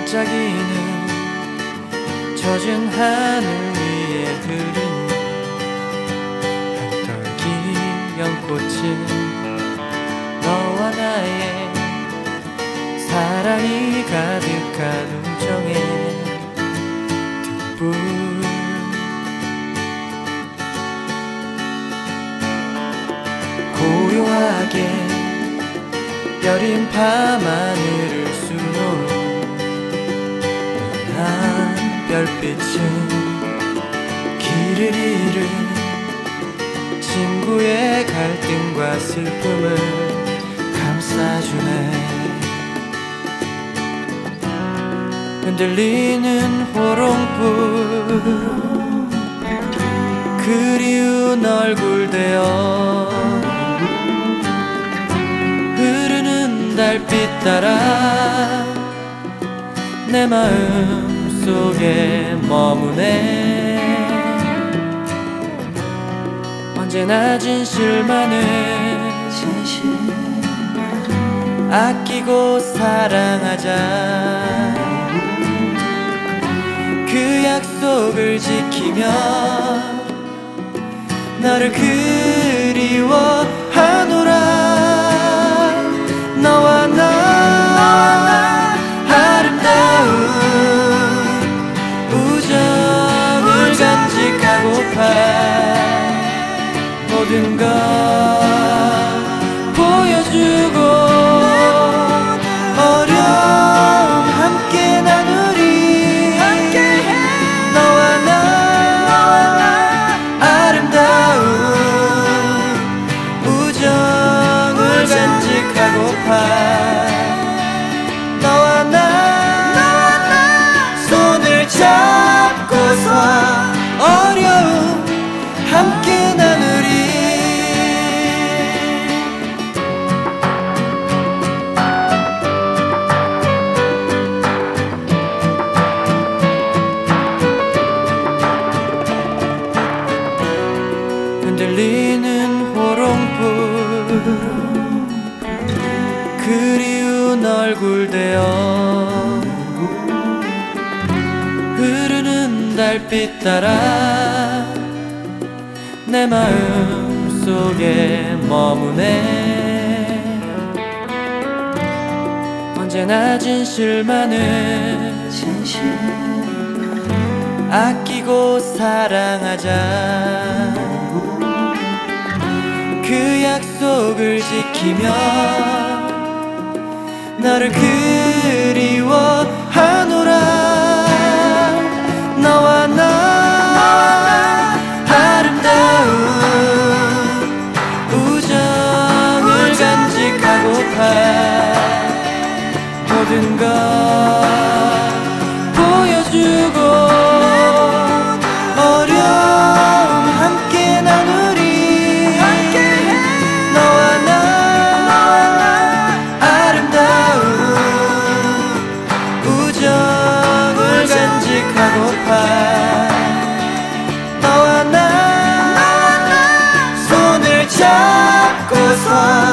반짝이는 젖은 하늘 위에 흐르는 한 떨기 연꽃은 너와 나의 사랑이 가득한 우정의 등불. 고요하게 여린 밤하늘을 수놓은 한 별빛은 길을 잃은 친구의 갈등과 슬픔을 감싸주네. 흔들리는 호롱불 그리운 얼굴 되어 흐르는 달빛 따라 내 마음 속에 머무네. 언제나 진실만을 아끼고 사랑하자. 그 약속을 지키며 너를 그리워하노라. 너와 나 아름다운 우정을 간직하고파. 모든 걸 보여주고 어려움 함께 나누리. 너와 나 아름다운 우정을 간직하고파. 너와 나 손을 잡고서 어려움 함께 나누리. 흔들리는 호롱불 그리운 얼굴 되어 흐르는 달빛 따라 내 마음 속에 머무네. 언제나 진실만을 아끼고 사랑하자. 그 약속을 지키며 너를 그리워하노라. 너와 나 아름다운 우정을 간직하고파. 모든 걸 보여주고 어려움 함께 나누리. 너와 나 아름다운 우정을 간직하고파. 너와 나 손을 잡고서